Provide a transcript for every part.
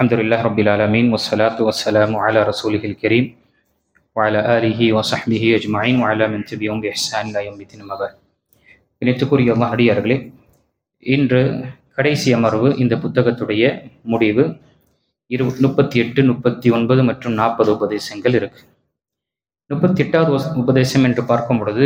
அல்ஹம்துலில்லாஹ் ரப்பில் ஆலமீன் வஸ்ஸலாத்து வஸ்ஸலாமு அலா ரசூலிஹில் கரீம் வஅலா ஆலிஹி வஸஹ்பிஹி அஜ்மஈன் வஅலா மன் தபிஅஹும் பிஇஹ்சான் இலா யௌமித்தீன் அம்மா பஅத். இணைத்துக்குரிய அல்லாஹ் அடியார்களே, இன்று கடைசி அமர்வு. இந்த புத்தகத்துடைய முடிவு 38, 39 மற்றும் 40 உபதேசங்கள் இருக்கு. 38வது உபதேசம் என்று பார்க்கும் பொழுது,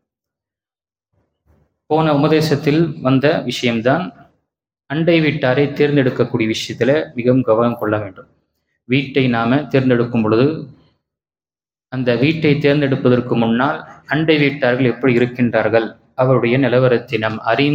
போன உபதேசத்தில் வந்த விஷயம்தான் அண்டை வீட்டாரை தேர்ந்தெடுக்கக்கூடிய விஷயத்துல மிகவும் கவனம் கொள்ள வேண்டும். வீட்டை நாம தேர்ந்தெடுக்கும் பொழுது அந்த வீட்டை தேர்ந்தெடுப்பதற்கு முன்னால் அண்டை வீட்டார்கள் எப்படி இருக்கின்றார்கள், அவருடைய நிலவரத்தை நாம்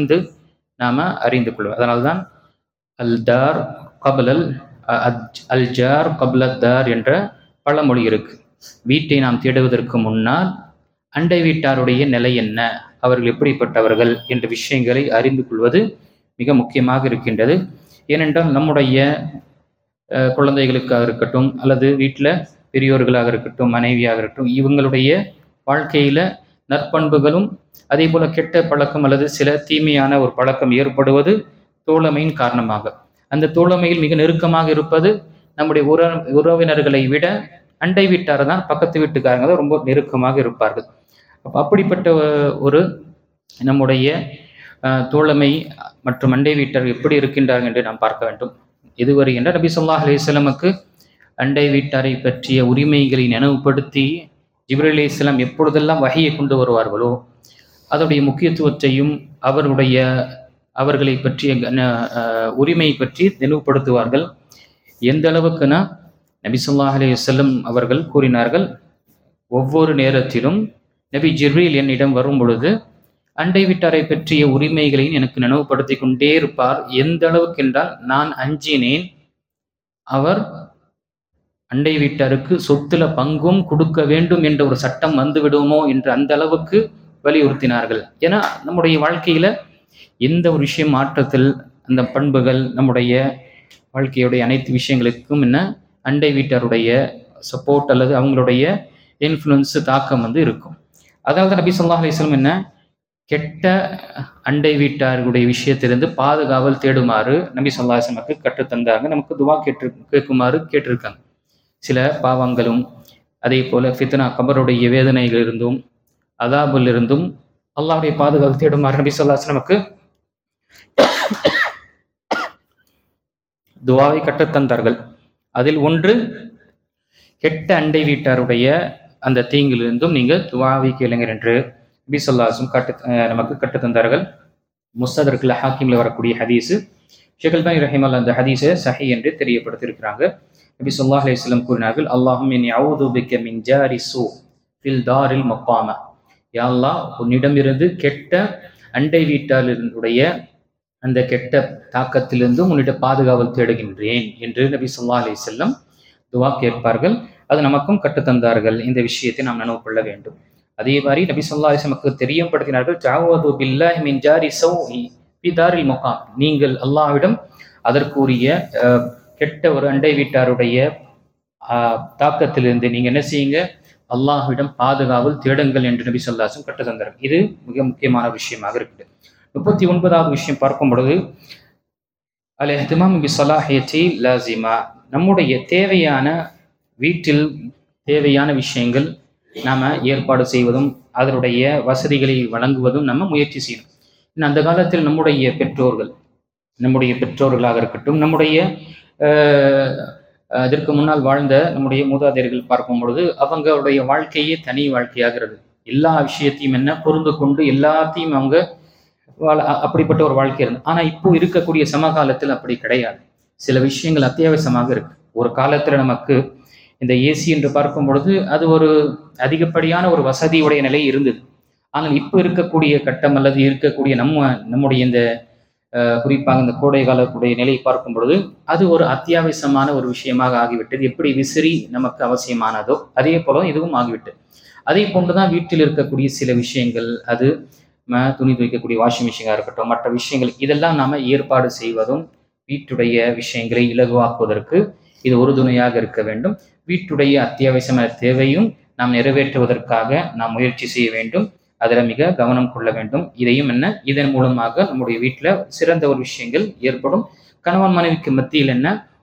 அறிந்து கொள்வோம். அதனால்தான் அல்தார் கபலல் அல்ஜார் கபலத்தார் என்ற பழமொழி இருக்கு. வீட்டை நாம் தேடுவதற்கு முன்னால் அண்டை வீட்டாருடைய நிலை என்ன, அவர்கள் எப்படிப்பட்டவர்கள் என்ற விஷயங்களை அறிந்து கொள்வது மிக முக்கியமாக இருக்கின்றது. ஏனென்றால் நம்முடைய குழந்தைகளுக்காக இருக்கட்டும், அல்லது வீட்டில் பெரியோர்களாக இருக்கட்டும், மனைவியாக இருக்கட்டும், இவங்களுடைய வாழ்க்கையில நற்பண்புகளும் அதே போல கெட்ட பழக்கம் அல்லது சில தீமையான ஒரு பழக்கம் ஏற்படுவது தோழமையின் காரணமாக. அந்த தோழமையில் மிக நெருக்கமாக இருப்பது நம்முடைய உறவினர்களை விட அண்டை வீட்டார் தான், பக்கத்து வீட்டுக்காரங்க தான் ரொம்ப நெருக்கமாக இருப்பார்கள். அப்படிப்பட்ட ஒரு நம்முடைய தோழமை மற்றும் அண்டை வீட்டார் எப்படி இருக்கின்றார்கள் என்று நாம் பார்க்க வேண்டும். இதுவரை என்ற நபி ஸல்லல்லாஹு அலைஹி வஸல்லமுக்கு அண்டை வீட்டாரை பற்றிய உரிமைகளை நினைவுபடுத்தி ஜிப்ரீல் அலைஹிஸ்ஸலாம் எப்பொழுதெல்லாம் வஹியை கொண்டு வருவார்களோ அதனுடைய முக்கியத்துவத்தையும் அவர்களை பற்றிய உரிமை பற்றி நினைவுபடுத்துவார்கள். எந்த அளவுக்குனா, நபி ஸல்லல்லாஹு அலைஹி வஸல்லம் அவர்கள் கூறினார்கள், ஒவ்வொரு நேரத்திலும் நபி ஜிப்ரீல் என்னிடம் வரும் பொழுது அண்டை வீட்டாரை பற்றிய உரிமைகளை எனக்கு நினைவுபடுத்தி கொண்டே இருப்பார். எந்த அளவுக்கு என்றால், நான் அஞ்சினேன் அவர் அண்டை வீட்டாருக்கு சொத்துல பங்கும் கொடுக்க வேண்டும் என்ற ஒரு சட்டம் வந்து விடுமோ என்று அந்த அளவுக்கு வலியுறுத்தினார்கள். ஏன்னா நம்முடைய வாழ்க்கையில எந்த ஒரு விஷயம் மாற்றத்தில் அந்த பண்புகள் நம்முடைய வாழ்க்கையுடைய அனைத்து விஷயங்களுக்கும் என்ன அண்டை வீட்டாருடைய சப்போர்ட் அல்லது அவங்களுடைய இன்ஃப்ளூயன்ஸ் தாக்கம் இருக்கும். அதனால தான் நபி ஸல்லல்லாஹு அலைஹி வஸல்லம் என்ன கெட்ட அண்டை வீட்டார்களுடைய விஷயத்திலிருந்து பாதுகாவல் தேடுமாறு நபி ஸல்லல்லாஹு அலைஹி வஸல்லம் கற்றுத்தந்தாங்க. நமக்கு துவா கேட்குமாறு கேட்டிருக்காங்க. சில பாவங்களும் அதே போல ஃபித்னா கபருடைய வேதனைகளிலிருந்தும் அதாபில் இருந்தும் அல்லாஹ்வுடைய பாதுகாவல் தேடுமாறு நபி ஸல்லல்லாஹு அலைஹி வஸல்லம் துவாவை கற்றுத்தந்தார்கள். அதில் ஒன்று, கெட்ட அண்டை வீட்டாருடைய அந்த தீங்கிலிருந்தும் நீங்கள் துவாவை கேளுங்கள் என்று நபி ஸல்லல்லாஹு அலைஹி வஸல்லம் நமக்கு கற்றுத்தந்தார்கள். முஸ்தத்ரக்கில் ஹாக்கிமில் வரக்கூடிய ஹதீஸு. ஷேக் அல்பானி ரஹிமஹுல்லாஹ் அந்த ஹதீஸை சஹீஹ் என்று தெரியப்படுத்தியிருக்கிறாங்க. நபி ஸல்லல்லாஹு அலைஹி வஸல்லம் கூறினார்கள், அல்லாஹும்ம இன்னி அஊது பிக்க மின் ஜாரி ஸூ ஃபில் தாரில் மக்காம. யா அல்லாஹ், உன்னிடமிருந்து கெட்ட அண்டை வீட்டாருடைய அந்த கெட்ட தாக்கத்திலிருந்தும் உன்னிடம் பாதுகாவல் தேடுகின்றேன் என்று நபி ஸல்லல்லாஹு அலைஹி வஸல்லம் துவா கேட்பார்கள். அது நமக்கும் கற்றுத்தந்தார்கள். இந்த விஷயத்தை நாம் நினைவு கொள்ள வேண்டும். அதே மாதிரி நபி ஸல்லல்லாஹு அலைஹி வஸல்லம் தெரியப்படுத்தினார்கள், தஅவது பில்லாஹி மின் ஜாரி ஸௌஇ ஃபி தாரில் மகாம். நீங்கள் அல்லாஹ்விடம் அதற்குரிய கெட்ட ஒரு அண்டை வீட்டாருடைய தாக்கத்திலிருந்து நீங்க என்ன செய்யுங்க, அல்லாஹ்விடம் பாதுகாவல் தேடுங்கள் என்று நபி ஸல்லல்லாஹு அலைஹி வஸல்லம் கற்றுத்தந்தார்கள். இது மிக முக்கியமான விஷயமாக இருக்குது. 39வது விஷயம் பார்க்கும் பொழுது, அல் இஹ்திமாம் பி ஸலாஹியத்தி லாஸிமா. நம்முடைய வீட்டில் தேவையான விஷயங்கள் நாம ஏற்பாடு செய்வதும் அதனுடைய வசதிகளை வழங்குவதும் நம்ம முயற்சி செய்யணும். இன்னும் அந்த காலத்தில் நம்முடைய பெற்றோர்களாக இருக்கட்டும், நம்முடைய அதற்கு முன்னால் வாழ்ந்த நம்முடைய மூதாதையர்கள் பார்க்கும் பொழுது அவங்களுடைய வாழ்க்கையே தனி வாழ்க்கையாகிறது. எல்லா விஷயத்தையும் என்ன பொருந்து கொண்டு எல்லாத்தையும் அவங்க அப்படிப்பட்ட ஒரு வாழ்க்கை இருந்தது. ஆனா இப்போ இருக்கக்கூடிய சமகாலத்தில் அப்படி கிடையாது. சில விஷயங்கள் அத்தியாவசியமாக இருக்கு. ஒரு காலத்துல நமக்கு இந்த ஏசி என்று பார்க்கும் பொழுது அது ஒரு அதிகப்படியான ஒரு வசதியுடைய நிலை இருந்தது. ஆனால் இப்போ இருக்கக்கூடிய கட்டம் அல்லது இருக்கக்கூடிய நம்முடைய இந்த குறிப்பாக இந்த கோடை காலத்துடைய நிலையை பார்க்கும் பொழுது அது ஒரு அத்தியாவசியமான ஒரு விஷயமாக ஆகிவிட்டது. எப்படி விசிறி நமக்கு அவசியமானதோ அதே போல இதுவும் ஆகிவிட்டது. அதே போன்றுதான் வீட்டில் இருக்கக்கூடிய சில விஷயங்கள், அது துணி துவைக்கக்கூடிய வாஷிங் மிஷினாக இருக்கட்டும், மற்ற விஷயங்கள், இதெல்லாம் நாம ஏற்பாடு செய்வதும் வீட்டுடைய விஷயங்களை இலகுவாக்குவதற்கு இது ஒரு துணையாக இருக்க வேண்டும். வீட்டுடைய அத்தியாவசியமான தேவையும் நாம் நிறைவேற்றுவதற்காக நாம் முயற்சி செய்ய வேண்டும். அதில் மிக கவனம் கொள்ள வேண்டும். இதையும் இதன் மூலமாக நம்முடைய வீட்டில் சிறந்த ஒரு விஷயங்கள் ஏற்படும். கணவன் மனைவிக்கு மத்தியில்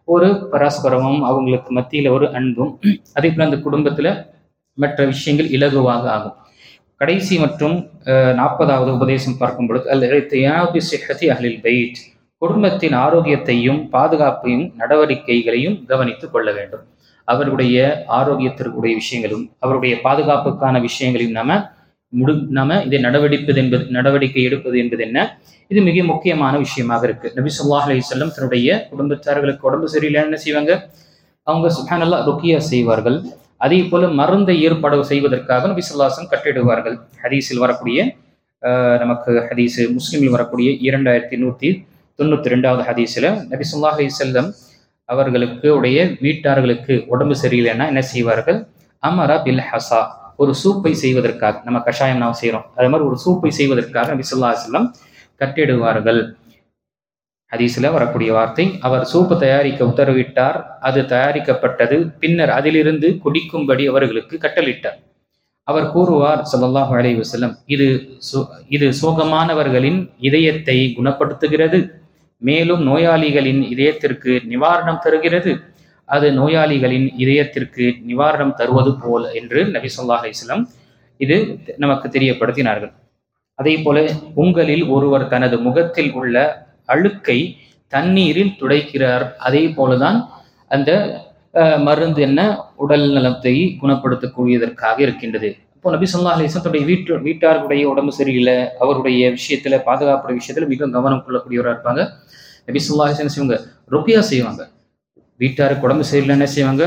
ஒரு பரஸ்பரமும் அவங்களுக்கு மத்தியில் ஒரு அன்பும், அதே போல் அந்த குடும்பத்தில் மற்ற விஷயங்கள் இலகுவாக ஆகும். கடைசி மற்றும் 40வது உபதேசம் பார்க்கும் பொழுது அஹ்லில் பைத், குடும்பத்தின் ஆரோக்கியத்தையும் பாதுகாப்பையும் நடவடிக்கைகளையும் கவனித்துக் கொள்ள வேண்டும். அவருடைய ஆரோக்கியத்திற்குரிய விஷயங்களும் அவருடைய பாதுகாப்புக்கான விஷயங்களையும் நாம இதை நடவடிக்கை எடுப்பது என்பது என்ன, இது மிக முக்கியமான விஷயமாக இருக்கு. நபி ஸல்லல்லாஹு அலைஹி வஸல்லம் தன்னுடைய குடும்பத்தார்களுக்கு உடம்பு சரியில்லை என்ன செய்வாங்க, அவங்க சுப்ஹானல்லாஹ் ருக்கியா செய்வார்கள். அதே போல மருந்தை ஏற்பாடு செய்வதற்காக நபி ஸல்லல்லாஹு அலைஹி வஸல்லம் கட்டிடுவார்கள். ஹதீஸில் வரக்கூடிய நமக்கு ஹதீஸ் முஸ்லிமில் வரக்கூடிய 2192வது ஹதீஸில் நபி ஸல்லல்லாஹு அலைஹி வஸல்லம் அவர்களுக்கு உடைய வீட்டார்களுக்கு உடம்பு சரியில்லைன்னா என்ன செய்வார்கள், அமரா பில் ஹசா, ஒரு சூப்பை செய்வதற்காக, நம்ம கஷாயம் நாம் செய்கிறோம் அது மாதிரி ஒரு சூப்பை செய்வதற்காக நபி ஸல்லல்லாஹு அலைஹி வஸல்லம் கட்டிடுவார்கள். ஹதீஸில் வரக்கூடிய வார்த்தை, அவர் சூப்பு தயாரிக்க உத்தரவிட்டார், அது தயாரிக்கப்பட்டது, பின்னர் அதிலிருந்து குடிக்கும்படி அவர்களுக்கு கட்டளிட்டார். அவர் கூறுவார் ஸல்லல்லாஹு அலைஹி வஸல்லம், இது சோகமானவர்களின் இதயத்தை குணப்படுத்துகிறது, மேலும் நோயாளிகளின் இதயத்திற்கு நிவாரணம் தருகிறது, அது நோயாளிகளின் இதயத்திற்கு நிவாரணம் தருவது போல் என்று நபி ஸல்லல்லாஹு அலைஹி வஸல்லம் இது நமக்கு தெரியப்படுத்தினார்கள். அதே போல உங்களில் ஒருவர் தனது முகத்தில் உள்ள அழுக்கை தண்ணீரில் துடைக்கிறார், அதே போலதான் அந்த மருந்து என்ன உடல் நலத்தை குணப்படுத்தக்கூடியதற்காக இருக்கின்றது. இப்போ நபி ஸல்லல்லாஹு அலைஹி வஸல்லம் வீட்டாருடைய உடம்பு சரியில்லை, அவருடைய விஷயத்துல பாதுகாப்புடைய விஷயத்துல மிக கவனம் கொள்ளக்கூடியவராக இருப்பாங்க. நபி ஸல்லல்லாஹு அலைஹி வஸல்லம் செய்வாங்க, ருக்கியா செய்வாங்க. வீட்டாருக்கு உடம்பு சரியில்லை என்ன செய்வாங்க,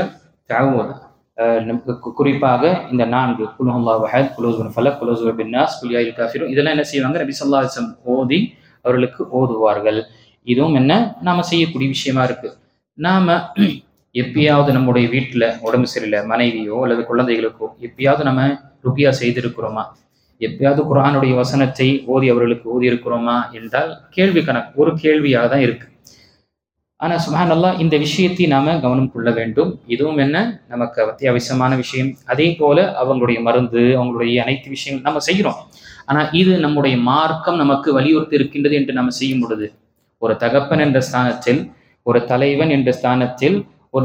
குறிப்பாக இந்த 4 குல் ஹுவல்லாஹு அஹத், குல் ஊது பில் ஃபலக், குல் ஊது பின் நாஸ், குல் யா அய்யுஹல் காஃபிரூன், இதெல்லாம் என்ன செய்வாங்க, நபி ஸல்லல்லாஹு அலைஹி வஸல்லம் ஓதி அவர்களுக்கு ஓதுவார்கள். இதுவும் என்ன நாம செய்யக்கூடிய விஷயமா இருக்கு. நாம எப்பயாவது நம்முடைய வீட்டில் உடம்பு சரியில்லை, மனைவியோ அல்லது குழந்தைகளுக்கோ எப்பயாவது நம்ம ருக்கியா செய்திருக்கிறோமா, எப்பயாவது குர்ஆனுடைய வசனத்தை ஓதி அவர்களுக்கு ஓதி இருக்கிறோமா என்றால் கேள்வி கணக்கு, ஒரு கேள்வியாக தான் இருக்கு. ஆனா சுப்ஹானல்லாஹ் இந்த விஷயத்தை நாம கவனம் கொள்ள வேண்டும். இதுவும் என்ன நமக்கு அத்தியாவசியமான விஷயம். அதே போல அவங்களுடைய மருந்து, அவங்களுடைய அனைத்து விஷயங்கள் நம்ம செய்கிறோம். ஆனா இது நம்முடைய மார்க்கம் நமக்கு வலியுறுத்தி இருக்கின்றது என்று நம்ம செய்யும் பொழுது, ஒரு தகப்பன் என்ற ஸ்தானத்தில், ஒரு தலைவன் என்ற ஸ்தானத்தில், ஒரு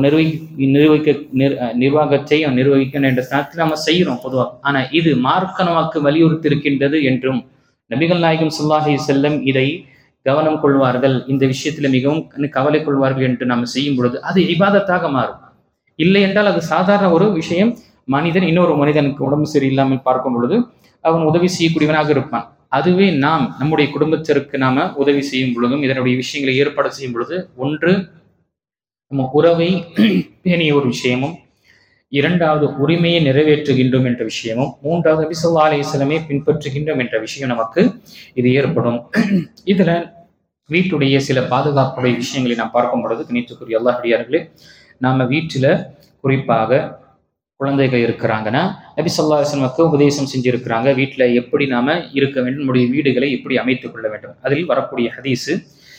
நிர்வாகத்தை நிர்வகிக்கணும் என்ற ஸ்தானத்தில் நம்ம செய்கிறோம் பொதுவாக. ஆனா இது மார்க்கம் நமக்கு வலியுறுத்தி இருக்கின்றது என்றும் நபிகள் நாயகம் ஸல்லல்லாஹு அலைஹி வஸல்லம் இதை கவனம் கொள்வார்கள், இந்த விஷயத்துல மிகவும் கவலை கொள்வார்கள் என்று நாம் செய்யும் பொழுது அது இபாதத்தாக மாறும். இல்லை என்றால் அது சாதாரண ஒரு விஷயம். மனிதன் இன்னொரு மனிதனுக்கு உடம்பு சரியில்லாமல் பார்க்கும் பொழுது அவன் உதவி செய்யக்கூடியவனாக இருப்பான். அதுவே நாம் நம்முடைய குடும்பத்திற்கு நாம உதவி செய்யும் பொழுதும் இதனுடைய விஷயங்களை ஏற்பாடு செய்யும் பொழுது, ஒன்று நம்ம உறவை பேணிய ஒரு விஷயமும், இரண்டாவது உரிமையை நிறைவேற்றுகின்றோம் என்ற விஷயமும், மூன்றாவது நபி ஸல்லல்லாஹு அலைஹி வஸல்லமே பின்பற்றுகின்றோம் என்ற விஷயம் நமக்கு இது ஏற்படும். இதுல வீட்டுடைய சில பாதுகாப்புடைய விஷயங்களை நாம் பார்க்கும் பொழுது, கணித்துக்குரிய அல்லாஹ்வியார்களே, நாம வீட்டுல குறிப்பாக குழந்தைகள் இருக்கிறாங்கன்னா நபி ஸல்லல்லாஹு அலைஹி வஸல்லம் உபதேசம் செஞ்சிருக்கிறாங்க வீட்டுல எப்படி நாம இருக்க வேண்டும், நம்முடைய வீடுகளை எப்படி அமைத்துக் கொள்ள வேண்டும். அதில் வரக்கூடிய ஹதீஸு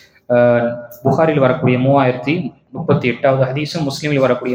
புகாரில் வரக்கூடிய 3038வது ஹதீஸும், முஸ்லிமில் வரக்கூடிய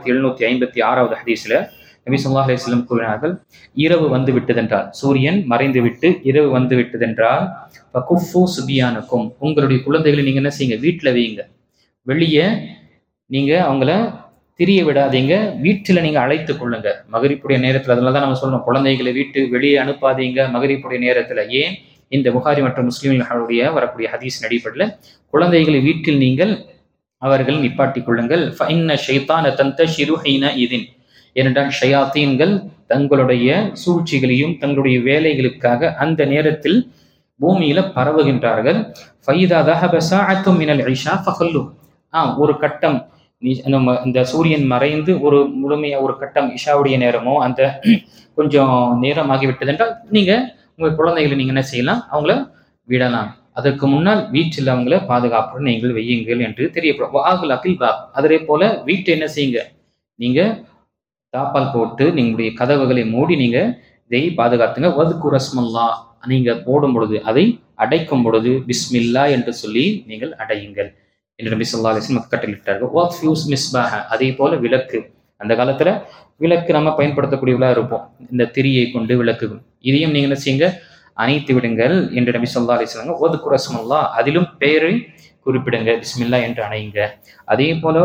3756வது ஹதீஸ்ல நபி ஸல்லல்லாஹு அலைஹி வஸல்லம் கூறினார்கள், இரவு வந்து விட்டதென்றால், சூரியன் மறைந்து விட்டு இரவு வந்து விட்டதென்றால், ஃபகுஃபு சுபியானக்கும், உங்களுடைய குழந்தைகளை நீங்க என்ன செய்யுங்க, வீட்டுல வைங்க, வெளியே நீங்க அவங்கள திரிய விடாதீங்க, வீட்டுல நீங்க அழைத்து கொள்ளுங்க. மகரிப்புடைய நேரத்துல, அதனாலதான் நம்ம சொல்லணும் குழந்தைகளை வீட்டு வெளியே அனுப்பாதீங்க மகரிப்புடைய நேரத்துல. ஏன், இந்த புகாரி மற்றும் முஸ்லிம்களுடைய வரக்கூடிய ஹதீஸ் அடிப்படையில் குழந்தைகளை வீட்டில் நீங்கள் அவர்கள் நிப்பாட்டிக் கொள்ளுங்கள். ஃபஇன்ன ஷைத்தான தந்தஷிரு ஹீனஇதின், ஏனென்றால் ஷயாத்தீன்கள் தங்களுடைய சூழ்ச்சிகளையும் தங்களுடைய வேலைகளுக்காக அந்த நேரத்தில் பூமியில பரவுகின்றார்கள். ஃபைதா தஹப ஸாஅத்தும் மினல் இஷா ஃபஹல்லு, ஒரு கட்டம் இந்த சூரியன் மறைந்து ஒரு முழுமையா ஒரு கட்டம் இஷாவுடைய நேரமோ அந்த கொஞ்சம் நேரம் ஆகிவிட்டது என்றால் நீங்க உங்க குழந்தைகளை நீங்க என்ன செய்யலாம், அவங்கள விடலாம். அதற்கு முன்னால் வீட்டில் அவங்கள பாதுகாப்புடன் நீங்கள் வையுங்கள் என்று தெரியப்படும். அதே போல வீட்டை என்ன செய்யுங்க, நீங்க தாப்பால் போட்டு நீங்களுடைய கதவுகளை மூடி நீங்க இதை பாதுகாத்துங்க. வதுகுர் ரஸ்மல்லா, நீங்க போடும் பொழுது அதை அடைக்கும் பொழுது பிஸ்மில்லா என்று சொல்லி நீங்கள் அடையுங்கள் என்று நபி ஸல்லல்லாஹு அலைஹி வஸல்லம் கட்டளையிட்டார்கள். வஃப்யூஸ் மிஸ்பாஹ, அதே போல விளக்கு, அந்த காலத்துல விளக்கு நம்ம பயன்படுத்தக்கூடியவளா இருப்போம், இந்த திரியை கொண்டு விளக்கு, இதையும் நீங்க என்ன செய்யுங்க, அணைத்து விடுங்கள் என்று நபி ஸல்லல்லாஹு அலைஹி வஸல்லம் வதுகுர் ரஸ்மல்லா, அதிலும் பெயரை குறிப்பிடுங்க, பிஸ்மில்லா என்று அணையுங்க. அதே போல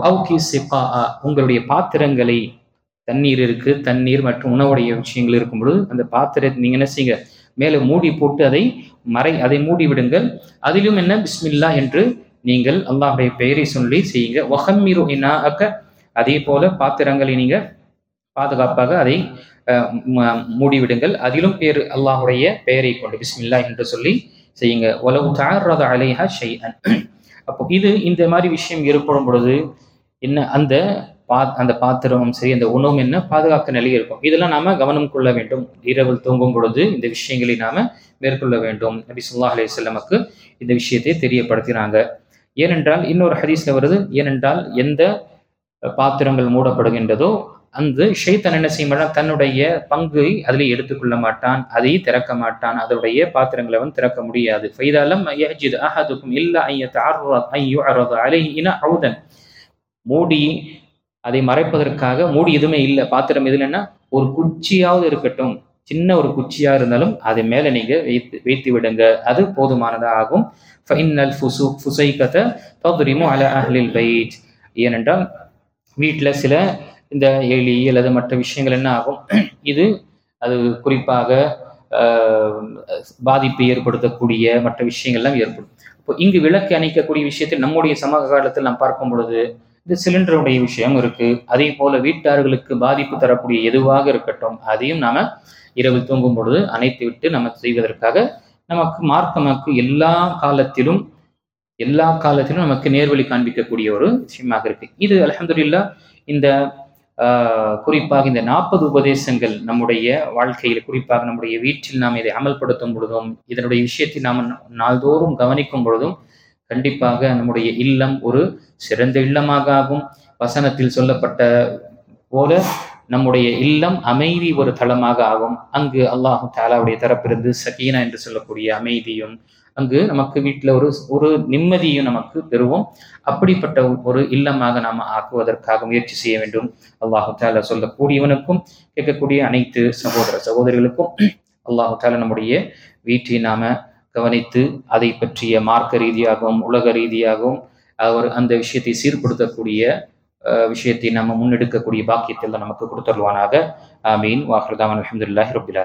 உங்களுடைய பாத்திரங்களை, தண்ணீர் இருக்கு, தண்ணீர் மற்றும் உணவுடைய விஷயங்கள் இருக்கும் பொழுது அந்த பாத்திரத்தை நீங்க என்ன செய்யுங்க, மேலே மூடி போட்டு அதை மூடி விடுங்கள். அதிலும் என்ன, பிஸ்மில்லா என்று நீங்கள் அல்லாஹ்வுடைய பெயரை சொல்லி செய்யுங்க. வஹம்மிரு இனாஅக, அதே போல பாத்திரங்களை நீங்க பாதுகாப்பாக அதை மூடிவிடுங்கள். அதிலும் பேர் அல்லாஹுடைய பெயரை கொண்டு பிஸ்மில்லா என்று சொல்லி செய்யுங்க. வலவு தஅர்ரத அலைஹா ஷைஅன். அப்போ இந்த மாதிரி விஷயம் ஏற்படும் பொழுது என்ன, அந்த பாத்திரமும் சரி, அந்த உணவும் என்ன பாதுகாக்க நிலையில் இருக்கும். இதெல்லாம் நாம கவனம் கொள்ள வேண்டும். இரவில் தூங்கும் பொழுது இந்த விஷயங்களை நாம மேற்கொள்ள வேண்டும். நபி ஸல்லல்லாஹு அலைஹி வஸல்லமுக்கு இந்த விஷயத்தை தெரியப்படுத்தினாங்க. ஏனென்றால் இன்னொரு ஹதீஸ்ல வருது, ஏனென்றால் எந்த பாத்திரங்கள் மூடப்படுகின்றதோ அந்த ஷைத்தான் என்ன செய்ய மாட்டான், தன்னுடைய பங்கை அதில் எடுத்துக்கொள்ள மாட்டான், அதை திறக்க மாட்டான், அதனுடைய பாத்திரங்களை அவன் திறக்க முடியாது. ஃபைதாலம் யஜித் அஹதுக்கும் இல்லா அன் யதஅர்ரத அன் யுஅரத அலைஹி இனஅவுதன். மூடி அதை மறைப்பதற்காக மூடி எதுவுமே இல்லை, பாத்திரம் எதுலன்னா ஒரு குச்சியாவது இருக்கட்டும், சின்ன ஒரு குச்சியா இருந்தாலும் அதை மேல நீங்க வைத்து விடுங்க, அது போதுமானதா ஆகும். ஃபஇன்னல் ஃபுசைகத தத்ரிமு அலா அஹ்லில் பைத். ஏனென்றால் வீட்டுல சில இந்த எலி அல்லது மற்ற விஷயங்கள் என்ன ஆகும், அது குறிப்பாக பாதிப்பை ஏற்படுத்தக்கூடிய மற்ற விஷயங்கள்லாம் ஏற்படும். இப்போ இங்கு விளக்கு அணைக்கக்கூடிய விஷயத்தில் நம்முடைய சமூக காலத்தில் நாம் பார்க்கும் பொழுது இந்த சிலிண்டருடைய விஷயம் இருக்கு. அதே போல வீட்டார்களுக்கு பாதிப்பு தரக்கூடிய எதுவாக இருக்கட்டும், அதையும் நாம இரவு தூங்கும் பொழுது அணைத்து விட்டு நம்ம செய்வதற்காக நமக்கு எல்லா காலத்திலும் நமக்கு நேர்வழி காண்பிக்கக்கூடிய ஒரு விஷயமாக இருக்கு. இது அல்ஹம்துலில்லாஹ் இந்த குறிப்பாக இந்த 40 உபதேசங்கள் நம்முடைய வாழ்க்கையில், குறிப்பாக நம்முடைய வீட்டில் நாம் இதை அமல்படுத்தும் பொழுதும், இதனுடைய விஷயத்தை நாம் நாள்தோறும் கவனிக்கும் பொழுதும் கண்டிப்பாக நம்முடைய இல்லம் ஒரு சிறந்த இல்லமாக ஆகும். வசனத்தில் சொல்லப்பட்ட போல நம்முடைய இல்லம் அமைதி ஒரு தளமாக ஆகும். அங்கு அல்லாஹ் தஆலாவுடைய தரப்பிலிருந்து சகீனா என்று சொல்லக்கூடிய அமைதியும், அங்கு நமக்கு வீட்டில் ஒரு நிம்மதியும் நமக்கு பெறுவோம். அப்படிப்பட்ட ஒரு இல்லமாக நாம் ஆக்குவதற்காக முயற்சி செய்ய வேண்டும். அல்லாஹ் தஆலா சொல்லக்கூடியவனுக்கும் கேட்கக்கூடிய அனைத்து சகோதரிகளுக்கும் அல்லாஹ் தஆலா நம்முடைய வீட்டை நாம கவனித்து அதை பற்றிய மார்க்க ரீதியாகவும் உலக ரீதியாகவும் அந்த விஷயத்தை சீர்படுத்தக்கூடிய விஷயத்தை நம்ம முன்னெடுக்கக்கூடிய பாக்கியத்தில் நமக்கு கொடுத்தருவானாக. ஆமீன். வாஹிரு தாவானா அல்ஹம்துலில்லாஹி ரப்பில் ஆலமீன்.